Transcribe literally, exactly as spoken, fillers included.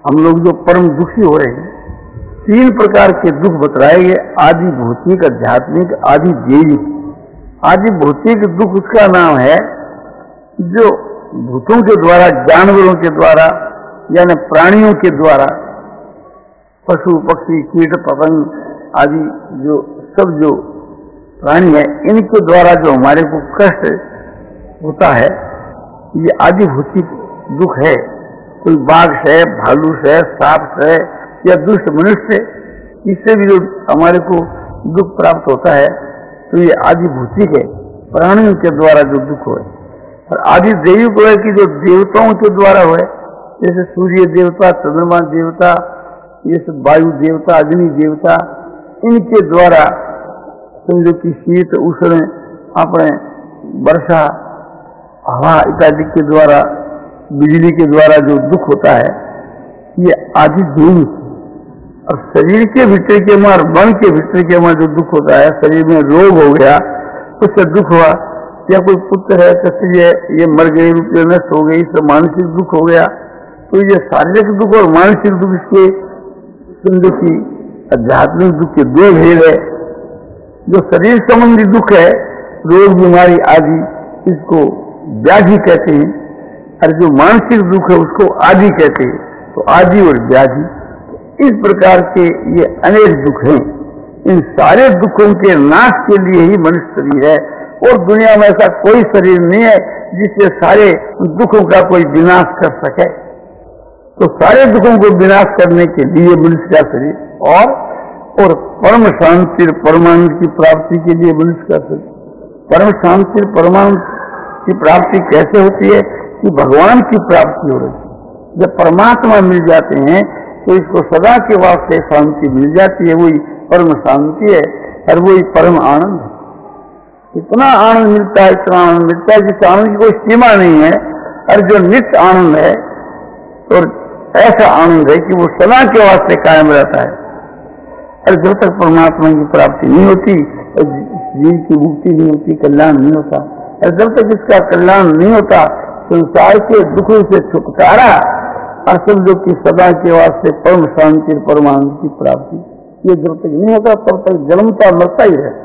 हम लोग जो परम दुखी हो रहे हैं, तीन प्रकार के दुख बतलाए गए, आदि भौतिक, आध्यात्मिक, आदि देवी। आदि भौतिक दुख उसका नाम है जो भूतों के द्वारा, जानवरों के द्वारा, यानी प्राणियों के द्वारा, पशु पक्षी कीट पतंग आदि जो सब जो प्राणी है, इनके द्वारा जो हमारे को कष्ट होता है, ये आदि भौतिक दुख है। कोई बाघ से, भालू से, सांप से या दुष्ट मनुष्य, इससे भी जो हमारे को दुख प्राप्त होता है, तो ये आदि भौतिक है, प्राणियों के द्वारा जो दुख हो। और आदि देवी को है कि जो देवताओं के द्वारा हो, जैसे सूर्य देवता, चंद्रमा देवता, ये सब वायु देवता, अग्नि देवता, इनके द्वारा समझो कि शीत उष्ण, अपने वर्षा, हवा इत्यादि के द्वारा, बिजली के द्वारा जो दुख होता है, ये आदि देवी। और शरीर के भीतर के मार, मन के भीतर के मार जो दुख होता है, शरीर में रोग हो गया, उससे दुख हुआ, या कोई पुत्र है, कस्ती है, ये मर गई, रुपये नष्ट हो गई, इससे मानसिक दुख हो गया। तो ये शारीरिक दुख और मानसिक दुख, इसके समझो कि आध्यात्मिक दुख के दो भेद है। जो शरीर संबंधी दुख है, रोग बीमारी आदि, इसको व्याधि कहते हैं, और जो मानसिक दुख है उसको आदि कहते हैं। तो आदि और व्याधि, इस प्रकार के ये अनेक दुख हैं। इन सारे दुखों के नाश के लिए ही मनुष्य शरीर है, और दुनिया में ऐसा कोई शरीर नहीं है जिससे सारे दुखों का कोई विनाश कर सके। तो सारे दुखों को विनाश करने के लिए मनुष्य का शरीर, और और परम शांति परमानंद की प्राप्ति के लिए मनुष्य का शरीर। परम शांति परमानंद की प्राप्ति कैसे होती है? कि भगवान की प्राप्ति हो रही है। जब परमात्मा मिल जाते हैं तो इसको सदा के वास्ते शांति मिल जाती है, वही परम शांति है, और वही परम आनंद है। इतना आनंद मिलता है, इतना आनंद मिलता है जिस आनंद की कोई सीमा नहीं है, और जो नित्य आनंद है, और ऐसा आनंद है कि वो सदा के वास्ते कायम रहता है। और जब तक परमात्मा की प्राप्ति नहीं होती, जीव की मुक्ति नहीं होती, कल्याण नहीं होता। और जब तक इसका कल्याण नहीं होता, संसार के दुखों से छुटकारा, और समझो कि सदा के वास्ते परम शांति परमानंद की प्राप्ति, ये जब तक नहीं होता तब तक जन्मता मरता ही रहता।